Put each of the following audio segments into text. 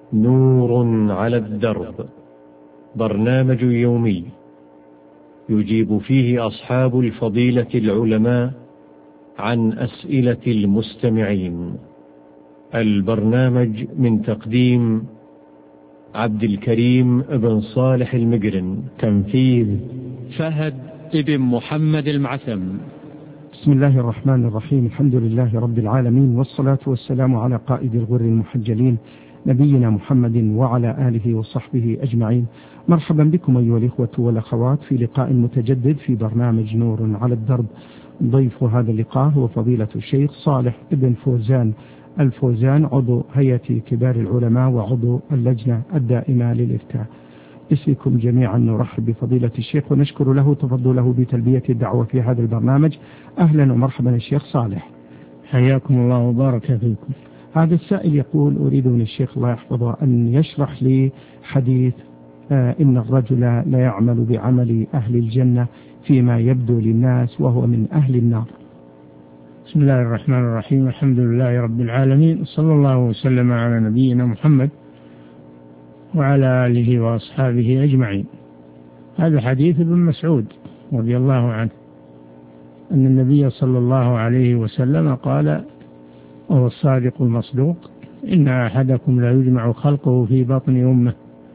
نور على الدرب، برنامج يومي يجيب فيه أصحاب الفضيلة العلماء عن أسئلة المستمعين. البرنامج من تقديم عبد الكريم بن صالح المقرن، تنفيذ فهد بن محمد المعثم. بسم الله الرحمن الرحيم. الحمد لله رب العالمين، والصلاة والسلام على قائد الغر المحجلين نبينا محمد وعلى آله وصحبه أجمعين. مرحبا بكم أيها الإخوة والأخوات في لقاء متجدد في برنامج نور على الدرب. ضيف هذا اللقاء هو فضيلة الشيخ صالح بن فوزان الفوزان، عضو هيئة كبار العلماء وعضو اللجنة الدائمة للإفتاء. باسمكم جميعا نرحب بفضيلة الشيخ ونشكر له تفضله بتلبية الدعوة في هذا البرنامج. أهلا ومرحبا الشيخ صالح، حياكم الله وبارك فيكم. هذا السائل يقول: أريد من الشيخ الله يحفظه أن يشرح لي حديث إن الرجل لا يعمل بعمل أهل الجنة فيما يبدو للناس وهو من أهل النار. بسم الله الرحمن الرحيم. الحمد لله رب العالمين، صلى الله وسلم على نبينا محمد وعلى آله وأصحابه أجمعين. هذا حديث ابن مسعود رضي الله عنه أن النبي صلى الله عليه وسلم قال وهو الصادق المصدوق: إن أحدكم لا يجمع خلقه في بطن أمه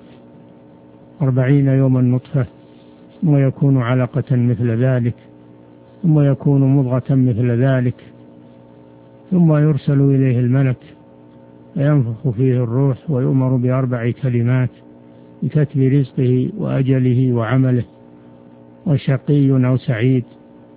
40 يوما نطفة، ثم يكون علقة مثل ذلك، ثم يكون مضغة مثل ذلك، ثم يرسل إليه الملك فينفخ فيه الروح ويؤمر ب4 كلمات بكتب رزقه وأجله وعمله وشقي أو سعيد.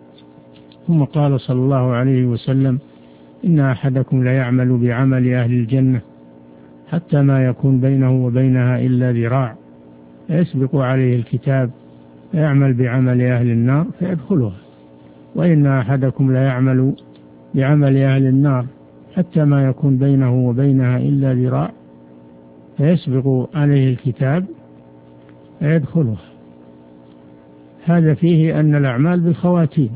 ثم قال صلى الله عليه وسلم: إن أحدكم لا يعمل بعمل أهل الجنة حتى ما يكون بينه وبينها إلا ذراع، فيسبق عليه الكتاب فيعمل بعمل أهل النار فيدخلها. وإن أحدكم لا يعمل بعمل أهل النار حتى ما يكون بينه وبينها إلا ذراع، فيسبق عليه الكتاب فيدخلها. هذا فيه أن الأعمال بالخواتيم،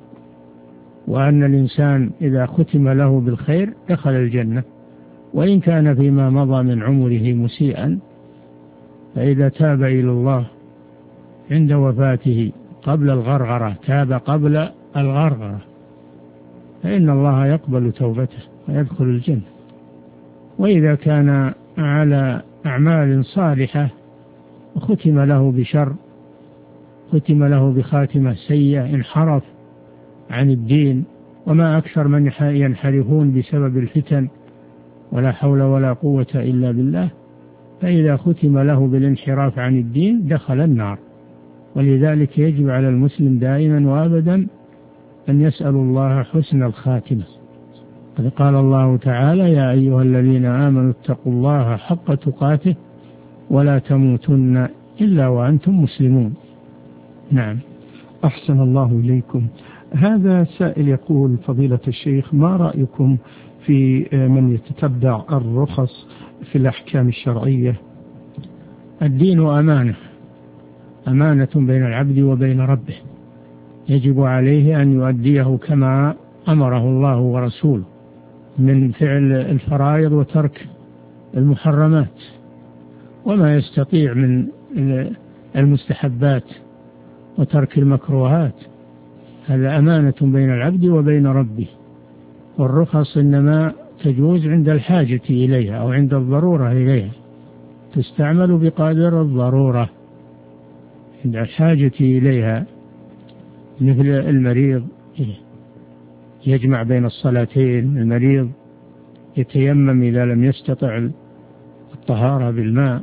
وأن الإنسان إذا ختم له بالخير دخل الجنة، وإن كان فيما مضى من عمره مسيئا، فإذا تاب إلى الله عند وفاته قبل الغرغرة، تاب قبل الغرغرة، فإن الله يقبل توبته ويدخل الجنة. وإذا كان على أعمال صالحة وختم له بشر، ختم له بخاتمة سيئة، انحرف عن الدين، وما أكثر من ينحرفون بسبب الفتن، ولا حول ولا قوة إلا بالله. فإذا ختم له بالانحراف عن الدين دخل النار. ولذلك يجب على المسلم دائما وأبدا أن يسأل الله حسن الخاتمة. قد قال الله تعالى: يا أيها الذين آمنوا اتقوا الله حق تقاته ولا تموتن إلا وأنتم مسلمون. نعم. أحسن الله إليكم. هذا سائل يقول: فضيلة الشيخ، ما رأيكم في من يتتبع الرخص في الأحكام الشرعية؟ الدين أمانة بين العبد وبين ربه، يجب عليه أن يؤديه كما أمره الله ورسوله من فعل الفرائض وترك المحرمات، وما يستطيع من المستحبات وترك المكروهات. هذا أمانة بين العبد وبين ربه. والرخص إنما تجوز عند الحاجة إليها أو عند الضرورة إليها، تستعمل بقدر الضرورة. عند الحاجة إليها مثل المريض يجمع بين الصلاتين، المريض يتيمم إذا لم يستطع الطهارة بالماء،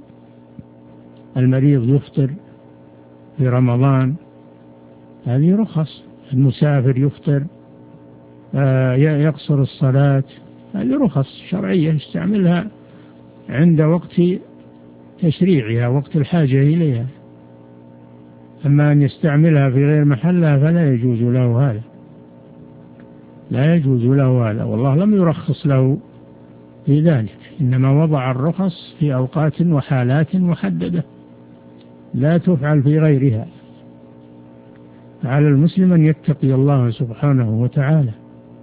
المريض يفطر في رمضان، هذه رخص. المسافر يفطر، يقصر الصلاة، هذه رخص شرعية يستعملها عند وقت تشريعها، وقت الحاجة إليها. أما أن يستعملها في غير محلها فلا يجوز له هذا، لا يجوز له هذا، والله لم يرخص له في ذلك، إنما وضع الرخص في أوقات وحالات محددة لا تفعل في غيرها. على المسلم أن يتقي الله سبحانه وتعالى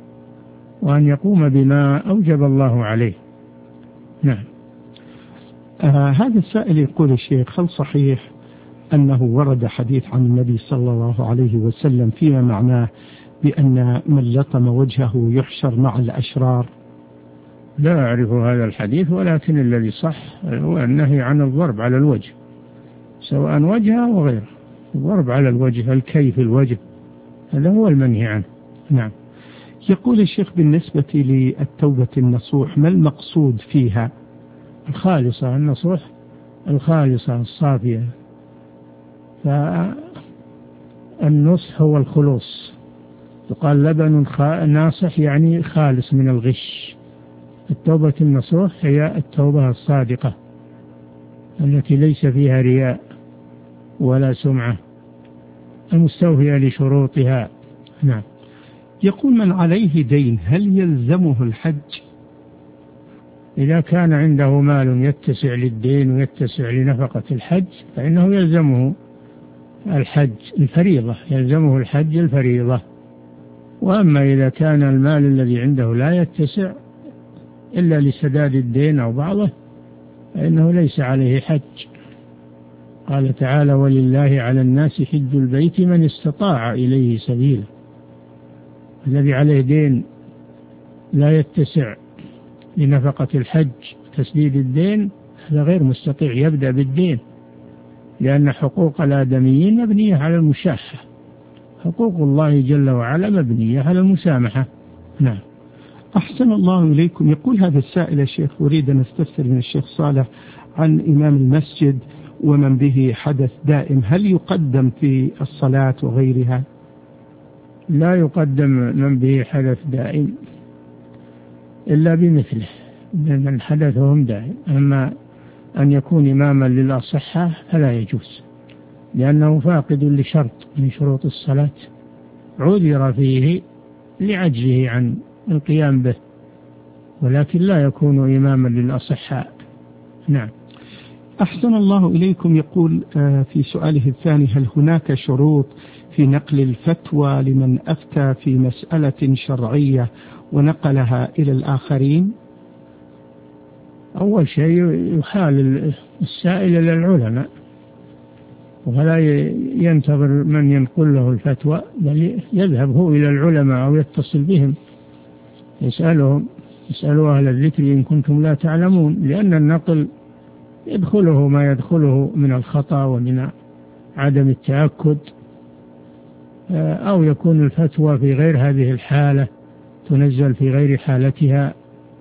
وأن يقوم بما أوجب الله عليه. نعم. هذا السائل يقول الشيخ: هل صحيح أنه ورد حديث عن النبي صلى الله عليه وسلم فيما معناه بأن من لطم وجهه يحشر مع الأشرار؟ لا أعرف هذا الحديث، ولكن الذي صح هو النهي عن الضرب على الوجه، سواء وجهه وغيره. الضرب على الوجه، الكيف الوجه، هذا هو المنهي عنه. نعم. يقول الشيخ: بالنسبة للتوبة النصوح ما المقصود فيها؟ الخالصة، النصوح الخالصة الصافية. فالنصح هو الخلوص، يقال لبن ناصح يعني خالص من الغش. التوبة النصوح هي التوبة الصادقة التي ليس فيها رياء ولا سمعة، المستوفية لشروطها. نعم. يقول: من عليه دين هل يلزمه الحج؟ إذا كان عنده مال يتسع للدين ويتسع لنفقة الحج فإنه يلزمه الحج الفريضة، يلزمه الحج الفريضة. وأما إذا كان المال الذي عنده لا يتسع إلا لسداد الدين أو بعضه فإنه ليس عليه حج. قال تعالى: ولله على الناس حج البيت من استطاع إليه سبيلا. الذي عليه دين لا يتسع لنفقة الحج تسديد الدين هذا غير مستطيع يبدأ بالدين، لأن حقوق الآدميين مبنية على المشاحة، حقوق الله جل وعلا مبنية على المسامحة. نعم. أحسن الله إليكم. يقول هذا السائل: يا شيخ، أريد أن أستفسر من الشيخ صالح عن إمام المسجد ومن به حدث دائم، هل يقدم في الصلاة وغيرها؟ لا يقدم من به حدث دائم إلا بمثله من حدثهم دائم. أما أن يكون إماما للأصحة فلا يجوز، لأنه فاقد لشرط من شروط الصلاة عذر فيه لعجزه عن القيام به، ولكن لا يكون إماما للأصحاء. نعم. أحسن الله إليكم. يقول في سؤاله الثاني: هل هناك شروط في نقل الفتوى لمن أفتى في مسألة شرعية ونقلها إلى الآخرين؟ أول شيء يحال السائل إلى العلماء ولا ينتظر من ينقل له الفتوى، بل يذهب هو إلى العلماء أو يتصل بهم يسألوا أهل الذكر إن كنتم لا تعلمون، لأن النقل يدخله ما يدخله من الخطأ ومن عدم التأكد، أو يكون الفتوى في غير هذه الحالة تنزل في غير حالتها،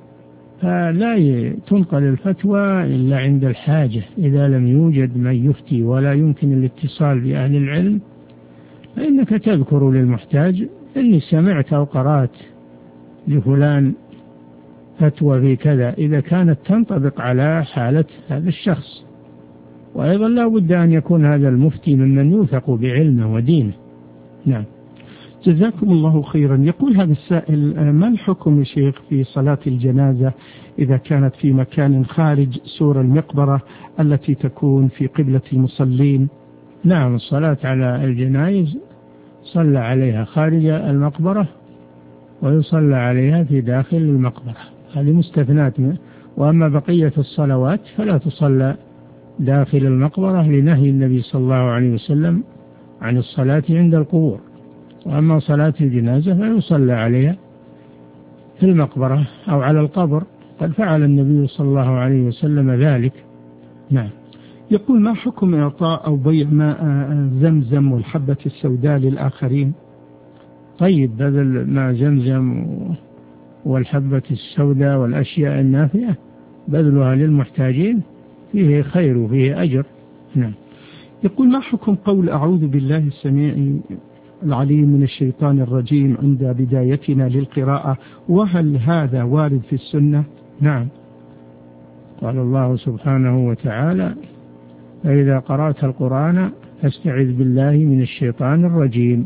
فلا تنقل الفتوى إلا عند الحاجة. إذا لم يوجد من يفتي ولا يمكن الاتصال بأهل العلم فإنك تذكر للمحتاج: إني سمعت أو قرأت لفلان فتوى في كذا، إذا كانت تنطبق على حالة هذا الشخص. وأيضا لا بد أن يكون هذا المفتي ممن يوثق بعلمه ودينه. نعم. جزاكم الله خيرا. يقول هذا السائل: ما الحكم يا شيخ في صلاة الجنازة إذا كانت في مكان خارج سور المقبرة التي تكون في قبلة المصلين؟ نعم، الصلاة على الجنائز صلى عليها خارج المقبرة ويصلى عليها في داخل المقبرة، هذه مستثنات. وأما بقية الصلوات فلا تصلى داخل المقبرة لنهي النبي صلى الله عليه وسلم عن الصلاة عند القبور. وأما صلاة الجنازة فيصلى عليها في المقبرة أو على القبر، قد فعل النبي صلى الله عليه وسلم ذلك. نعم. يقول: ما حكم إعطاء أو بيع ماء زمزم والحبة السوداء للآخرين؟ طيب، بدل ماء زمزم والحبة السوداء والأشياء النافعة بذلها للمحتاجين فيه خير وفيه أجر. نعم. يقول: ما حكم قول أعوذ بالله السميع العليم من الشيطان الرجيم عند بدايتنا للقراءة، وهل هذا وارد في السنة؟ نعم، قال الله سبحانه وتعالى: فإذا قرأت القرآن فاستعذ بالله من الشيطان الرجيم.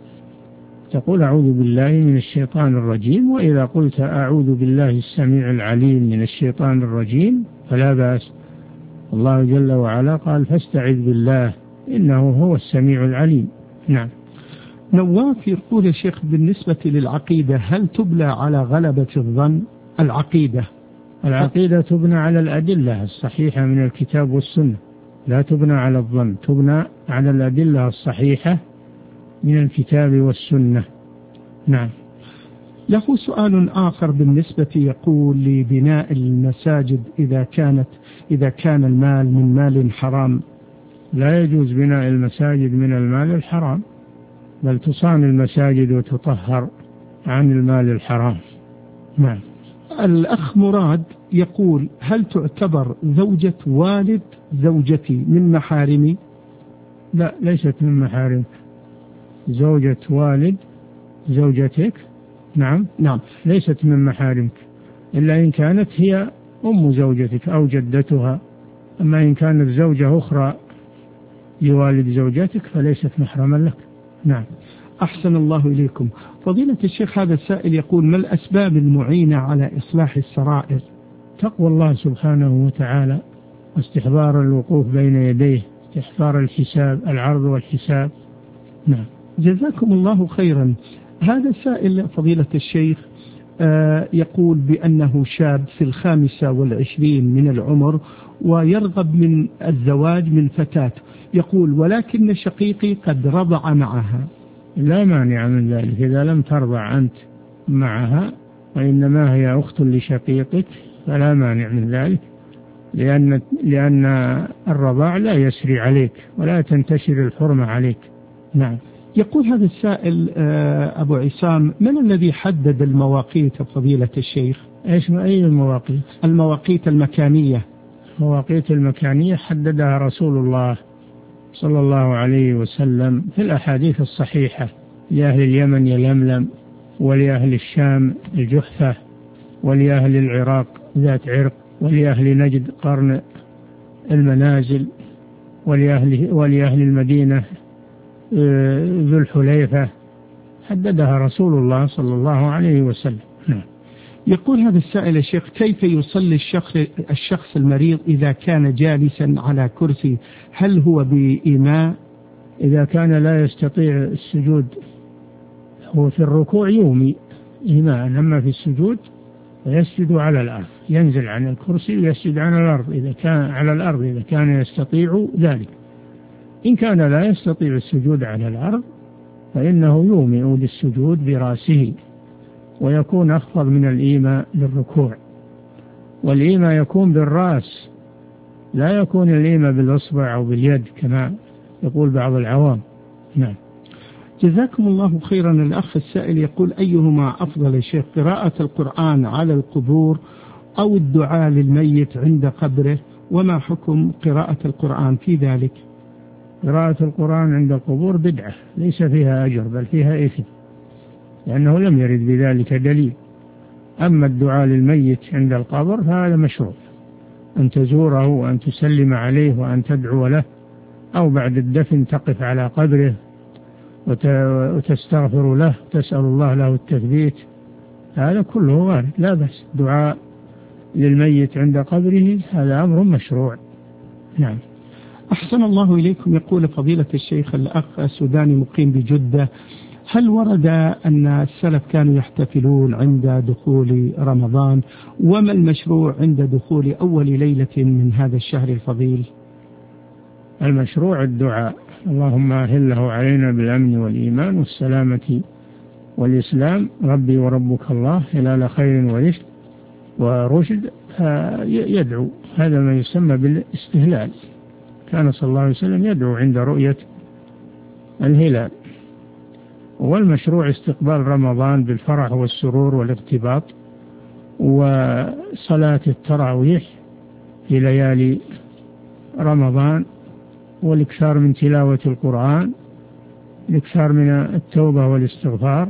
تقول أعوذ بالله من الشيطان الرجيم، وإذا قلت أعوذ بالله السميع العليم من الشيطان الرجيم فلا بأس. الله جل وعلا قال: فاستعذ بالله إنه هو السميع العليم. نعم. نواف يقول: يا شيخ، بالنسبة للعقيدة هل تبلى على غلبة الظن؟ العقيدة العقيدة تبنى على الأدلة الصحيحة من الكتاب والسنة، لا تبنى على الظن، تبنى على الأدلة الصحيحة من الكتاب والسنة. نعم. له سؤال آخر بالنسبة يقول لبناء المساجد إذا كان المال من مال حرام. لا يجوز بناء المساجد من المال الحرام، بل تصان المساجد وتطهر عن المال الحرام. نعم. الأخ مراد يقول: هل تعتبر زوجة والد زوجتي من محارمي؟ لا، ليست من محارمك. زوجة والد زوجتك نعم ليست من محارمك، إلا إن كانت هي أم زوجتك أو جدتها. أما إن كانت زوجة أخرى لوالد زوجتك فليست محرما لك. نعم. أحسن الله إليكم. فضيلة الشيخ، هذا السائل يقول: ما الأسباب المعينة على إصلاح السرائر؟ تقوى الله سبحانه وتعالى، واستحضار الوقوف بين يديه، استحضار الحساب، العرض والحساب. نعم. جزاكم الله خيرا. هذا السائل فضيلة الشيخ يقول بأنه شاب في 25 من العمر ويرغب من الزواج من فتاة، يقول: ولكن شقيقي قد رضع معها. لا مانع من ذلك إذا لم ترضع أنت معها، وإنما هي أخت لشقيقك، فلا مانع من ذلك، لأن الرضاع لا يسري عليك ولا تنتشر الحرمة عليك. نعم. يقول هذا السائل أبو عصام: من الذي حدد المواقيت فضيلة الشيخ؟ إيش أي المواقيت؟ المواقيت المكانية. المواقيت المكانية حددها رسول الله صلى الله عليه وسلم في الأحاديث الصحيحة: لأهل اليمن يلملم، ولأهل الشام الجحفة، ولأهل العراق ذات عرق، ولأهل نجد قرن المنازل، ولأهل المدينة ذو الحليفة. حددها رسول الله صلى الله عليه وسلم. نعم. يقول هذا السائل: يا شيخ، كيف يصلي الشخص المريض إذا كان جالسا على كرسي؟ هل هو بإيماء؟ إذا كان لا يستطيع السجود، هو في الركوع يومي إيماء، أما في السجود يسجد على الأرض، ينزل عن الكرسي ويسجد على الأرض إذا كان يستطيع ذلك. إن كان لا يستطيع السجود على الأرض فإنه يومئ للسجود برأسه، ويكون أخفض من الإيماء للركوع. والإيماء يكون بالرأس، لا يكون الإيماء بالإصبع أو باليد كما يقول بعض العوام. نعم. جزاكم الله خيرا. الأخ السائل يقول: أيهما أفضل يا شيخ، قراءة القرآن على القبور أو الدعاء للميت عند قبره؟ وما حكم قراءة القرآن في ذلك؟ قراءة القرآن عند القبور بدعة، ليس فيها أجر بل فيها إثم، لأنه لم يرد بذلك دليل. أما الدعاء للميت عند القبر فهذا مشروع، أن تزوره وأن تسلم عليه وأن تدعو له، أو بعد الدفن تقف على قبره وتستغفر له، تسأل الله له التثبيت، هذا كله وارد، لا بأس. دعاء للميت عند قبره هذا أمر مشروع. نعم. أحسن الله إليكم. يقول فضيلة الشيخ الأخ السوداني مقيم بجدة: هل ورد أن السلف كانوا يحتفلون عند دخول رمضان؟ وما المشروع عند دخول أول ليلة من هذا الشهر الفضيل؟ المشروع الدعاء: اللهم أهله علينا بالأمن والإيمان والسلامة والإسلام، ربي وربك الله هلال خير ورشد. يدعو، هذا ما يسمى بالاستهلال. كان صلى الله عليه وسلم يدعو عند رؤية الهلال. والمشروع استقبال رمضان بالفرح والسرور والارتباط، وصلاة التراويح في ليالي رمضان، والإكثار من تلاوة القرآن، الإكثار من التوبة والاستغفار،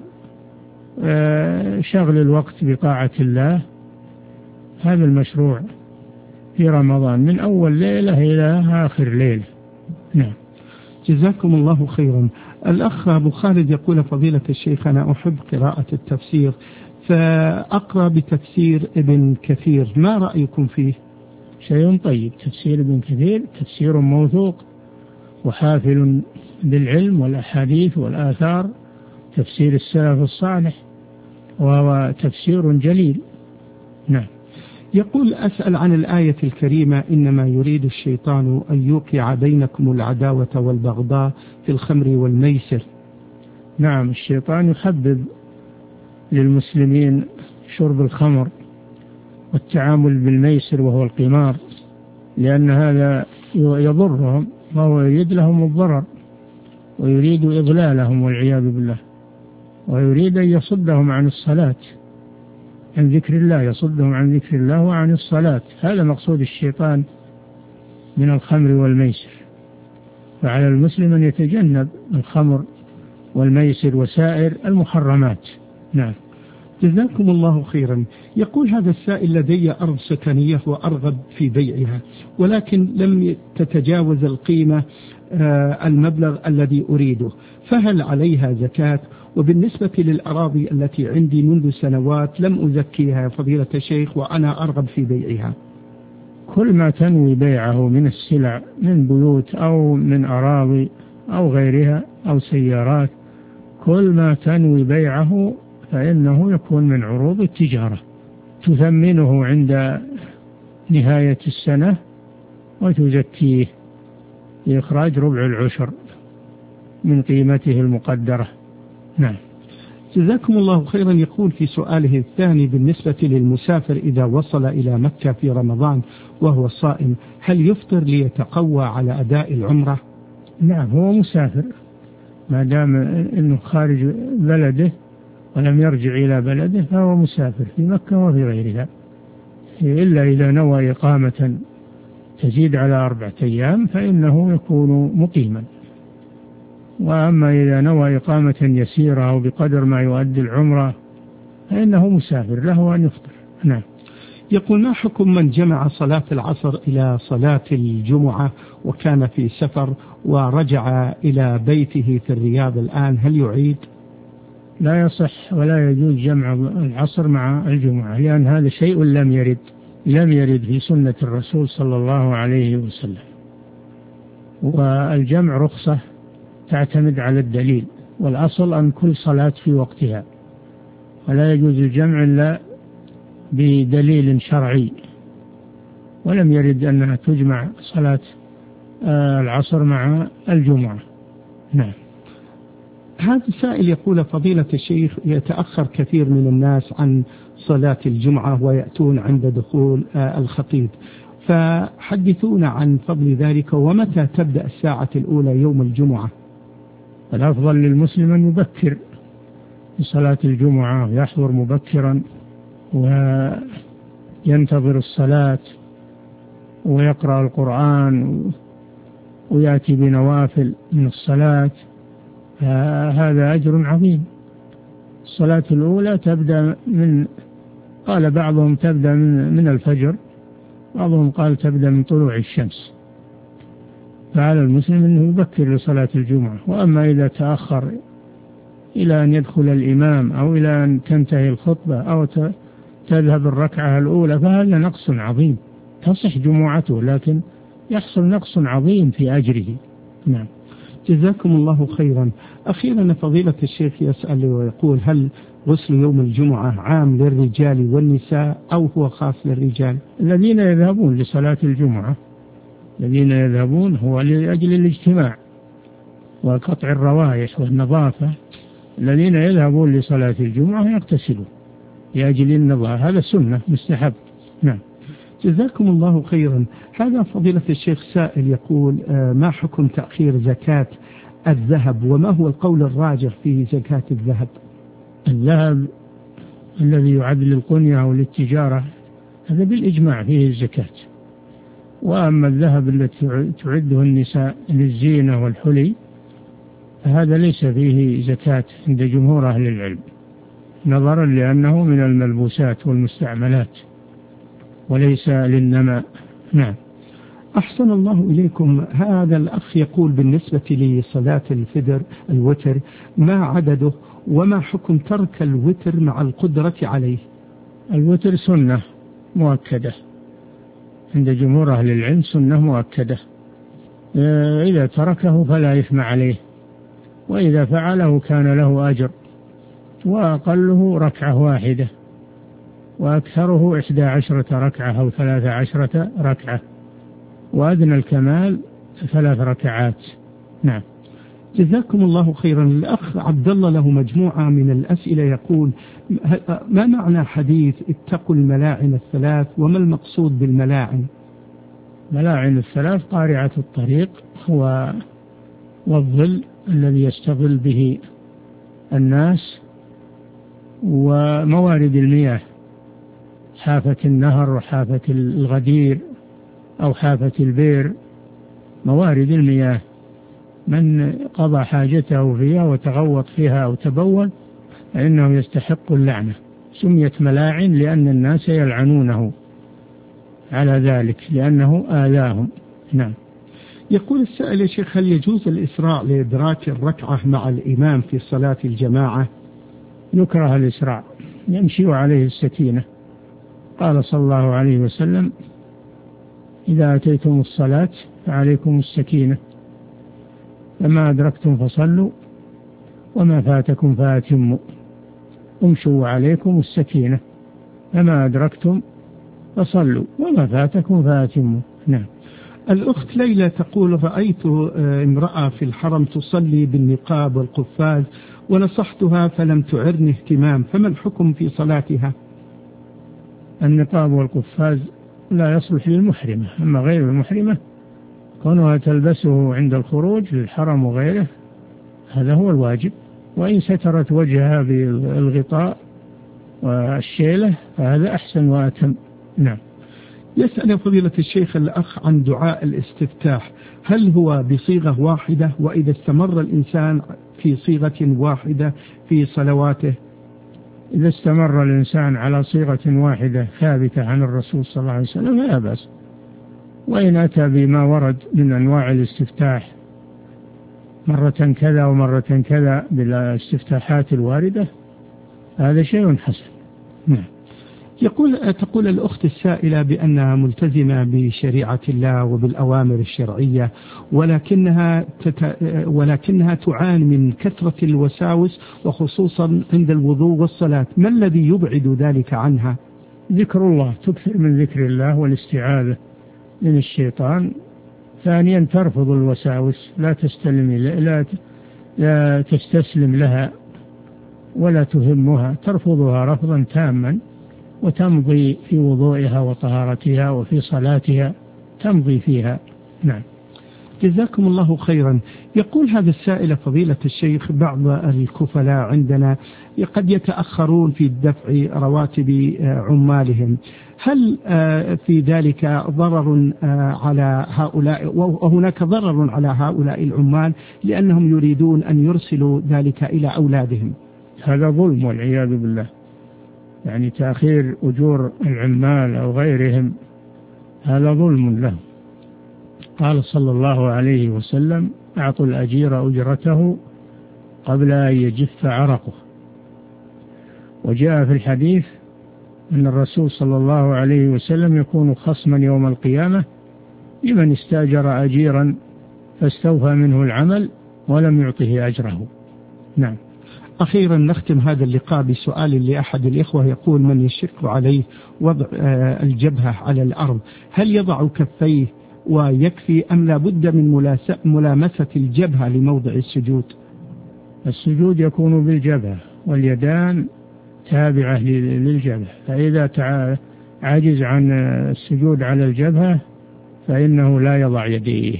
شغل الوقت بطاعة الله. هذا المشروع في رمضان من أول ليلة إلى آخر ليلة. نعم. جزاكم الله خيرا. الأخ أبو خالد يقول: فضيلة الشيخ، أنا أحب قراءة التفسير، فأقرأ بتفسير ابن كثير، ما رأيكم فيه؟ شيء طيب، تفسير ابن كثير تفسير موثوق وحافل بالعلم والأحاديث والآثار، تفسير السلف الصالح، وهو تفسير جليل. نعم. يقول أسأل عن الآية الكريمة إنما يريد الشيطان أن يوقع بينكم العداوة والبغضاء في الخمر والميسر. نعم، الشيطان يحبب للمسلمين شرب الخمر والتعامل بالميسر وهو القمار، لأن هذا يضرهم وهو يريد لهم الضرر ويريد إضلالهم والعياذ بالله، ويريد أن يصدهم عن الصلاة، عن ذكر الله، يصدهم عن ذكر الله وعن الصلاة. هذا مقصود الشيطان من الخمر والميسر. فعلى المسلم أن يتجنب الخمر والميسر وسائر المحرمات. نعم. جزاكم الله خيرا. يقول هذا السائل لدي أرض سكنية وأرغب في بيعها، ولكن لم تتجاوز القيمة المبلغ الذي أريده، فهل عليها زكاة؟ وبالنسبة للأراضي التي عندي منذ سنوات لم أزكيها فضيلة الشيخ وأنا أرغب في بيعها. كل ما تنوي بيعه من السلع من بيوت أو من أراضي أو غيرها أو سيارات، كل ما تنوي بيعه فإنه يكون من عروض التجارة، تثمنه عند نهاية السنة وتزكيه لإخراج ربع العشر من قيمته المقدرة. نعم. جزاكم الله خيرا. يقول في سؤاله الثاني بالنسبة للمسافر إذا وصل إلى مكة في رمضان وهو صائم، هل يفطر ليتقوى على أداء العمرة؟ نعم، هو مسافر ما دام أنه خارج بلده ولم يرجع إلى بلده فهو مسافر في مكة وفي غيرها، إلا إذا نوى إقامة تزيد على 4 أيام فإنه يكون مقيما، وأما إذا نوى إقامة يسيرة أو بقدر ما يؤدي العمرة فإنه مسافر له أن يفطر. نعم. يقول ما حكم من جمع صلاة العصر إلى صلاة الجمعة وكان في سفر ورجع إلى بيته في الرياض الآن، هل يعيد؟ لا يصح ولا يجوز جمع العصر مع الجمعة، لأن هذا شيء لم يرد في سنة الرسول صلى الله عليه وسلم. والجمع رخصة تعتمد على الدليل، والأصل أن كل صلاة في وقتها، ولا يجوز الجمع إلا بدليل شرعي، ولم يرد أنها تجمع صلاة العصر مع الجمعة. نعم. هذا السائل يقول فضيلة الشيخ يتأخر كثير من الناس عن صلاة الجمعة ويأتون عند دخول الخطيب، فحدثونا عن فضل ذلك ومتى تبدأ الساعة الأولى يوم الجمعة؟ الأفضل للمسلم أن يبكر لصلاة الجمعة ويحضر مبكرا وينتظر الصلاة ويقرأ القرآن ويأتي بنوافل من الصلاة، هذا أجر عظيم. الصلاة الأولى تبدأ قال بعضهم تبدأ من الفجر، بعضهم قال تبدأ من طلوع الشمس، فعلى المسلم أنه يبكر لصلاة الجمعة. وأما إذا تأخر إلى أن يدخل الإمام أو إلى أن تنتهي الخطبة أو تذهب الركعة الأولى فهذا نقص عظيم، تصح جمعته لكن يحصل نقص عظيم في أجره. نعم. جزاكم الله خيرا. أخيرا فضيلة الشيخ يسأل ويقول هل غسل يوم الجمعة عام للرجال والنساء أو هو خاص للرجال؟ الذين يذهبون لصلاة الجمعة، الذين يذهبون هو لأجل الاجتماع وقطع الروائح والنظافة، الذين يذهبون لصلاة الجمعة يغتسلون لأجل النظافة، هذا سنة مستحب. نعم. جزاكم الله خيرا. هذا فضيلة الشيخ سائل يقول ما حكم تأخير زكاة الذهب وما هو القول الراجح في زكاة الذهب؟ الذهب الذي يعد للقنية أو للتجارة هذا بالإجماع فيه الزكاة، وأما الذهب الذي تعده النساء للزينة والحلي فهذا ليس فيه زكاة عند جمهور أهل العلم، نظرا لأنه من الملبوسات والمستعملات وليس للنماء. نعم. أحسن الله إليكم. هذا الأخ يقول بالنسبة لصلاة الوتر ما عدده وما حكم ترك الوتر مع القدرة عليه؟ الوتر سنة مؤكدة عند جمهور أهل العلم، سنة مؤكدة، إذا تركه فلا إثم عليه، وإذا فعله كان له أجر، وأقله ركعة واحدة، وأكثره 11 ركعة أو 13 ركعة، وأدنى الكمال 3 ركعات. نعم. جزاكم الله خيرا. الأخ عبد الله له مجموعة من الأسئلة، يقول: ما معنى حديث اتقوا الملاعن الثلاث، وما المقصود بالملاعن؟ ملاعن الثلاث: قارعة الطريق والظل الذي يستظل به الناس، وموارد المياه، حافة النهر وحافة الغدير أو حافة البئر، موارد المياه. من قضى حاجته فيها وتغوط فيها أو تبول فإنه يستحق اللعنة. سميت ملاعن لأن الناس يلعنونه على ذلك لأنه آذاهم. نعم. يقول السائل: يا شيخ، هل يجوز الإسراع لإدراك الركعة مع الإمام في صلاة الجماعة؟ يكره الإسراع، يمشي عليه السكينة. قال صلى الله عليه وسلم: إذا أتيتم الصلاة فعليكم السكينة، فما أدركتم فصلوا وما فاتكم فأتموا. امشوا عليكم السكينة، فما أدركتم فصلوا وما فاتكم فأتموا. نعم. الأخت ليلى تقول: رأيت امرأة في الحرم تصلي بالنقاب والقفاز، ونصحتها فلم تعرني اهتمام، فما الحكم في صلاتها؟ النقاب والقفاز لا يصلح للمحرمة، أما غير المحرمة كونها تلبسه عند الخروج للحرم وغيره هذا هو الواجب، وإن سترت وجهها بالغطاء والشيلة فهذا أحسن وأتم. نعم. يسأل فضيلة الشيخ الأخ عن دعاء الاستفتاح، هل هو بصيغة واحدة؟ وإذا استمر الإنسان في صيغة واحدة في صلواته؟ إذا استمر الإنسان على صيغة واحدة ثابتة عن الرسول صلى الله عليه وسلم لا بأس، وإن أتى بما ورد من أنواع الاستفتاح مرة كذا ومرة كذا بالاستفتاحات الواردة هذا شيء حسن. نعم. تقول الأخت السائلة بأنها ملتزمة بشريعة الله وبالأوامر الشرعية، ولكنها تعاني من كثرة الوساوس، وخصوصا عند الوضوء والصلاة. ما الذي يبعد ذلك عنها؟ ذكر الله، تكثر من ذكر الله والاستعاذة من الشيطان. ثانيا ترفض الوساوس، لا تستسلم لها ولا تهمها، ترفضها رفضا تاما، وتمضي في وضوئها وطهارتها وفي صلاتها تمضي فيها. نعم. جزاكم الله خيرا. يقول هذا السائل: فضيلة الشيخ، بعض الكفلاء عندنا قد يتأخرون في دفع رواتب عمالهم، هل في ذلك ضرر على هؤلاء؟ وهناك ضرر على هؤلاء العمال لأنهم يريدون أن يرسلوا ذلك إلى أولادهم. هذا ظلم والعياذ بالله، يعني تأخير أجور العمال أو غيرهم هذا ظلم له. قال صلى الله عليه وسلم: أعطوا الأجير أجرته قبل أن يجف عرقه. وجاء في الحديث أن الرسول صلى الله عليه وسلم يكون خصما يوم القيامة لمن استأجر أجيرا فاستوفى منه العمل ولم يعطه أجره. نعم. أخيرا نختم هذا اللقاء بسؤال لأحد الإخوة، يقول: من يشق عليه وضع الجبهة على الأرض، هل يضع كفيه ويكفي أم لا بد من ملامسة الجبهة لموضع السجود؟ السجود يكون بالجبهة واليدان تابعة للجبهة، فإذا عجز عن السجود على الجبهة فإنه لا يضع يديه،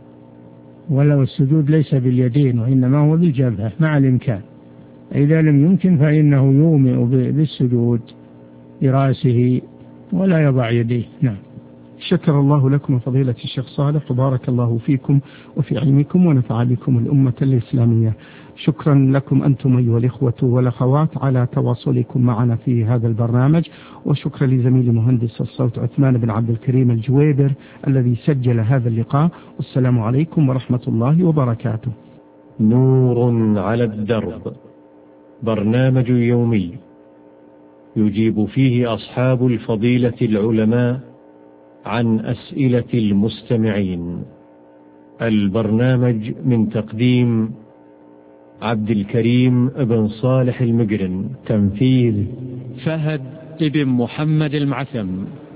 ولو السجود ليس باليدين وإنما هو بالجبهة مع الإمكان. إذا لم يمكن فإنه يومئ بالسجود برأسه ولا يضع يديه. نعم. شكر الله لكم فضيلة الشيخ صالح، وبارك الله فيكم وفي علمكم ونفع بكم الأمة الإسلامية. شكرا لكم أنتم أيها الإخوة والأخوات على تواصلكم معنا في هذا البرنامج، وشكرا لزميل مهندس الصوت عثمان بن عبد الكريم الجويبر الذي سجل هذا اللقاء. والسلام عليكم ورحمة الله وبركاته. نور على الدرب، برنامج يومي يجيب فيه أصحاب الفضيلة العلماء عن أسئلة المستمعين. البرنامج من تقديم عبد الكريم بن صالح المقرن، تنفيذ فهد بن محمد المعثم.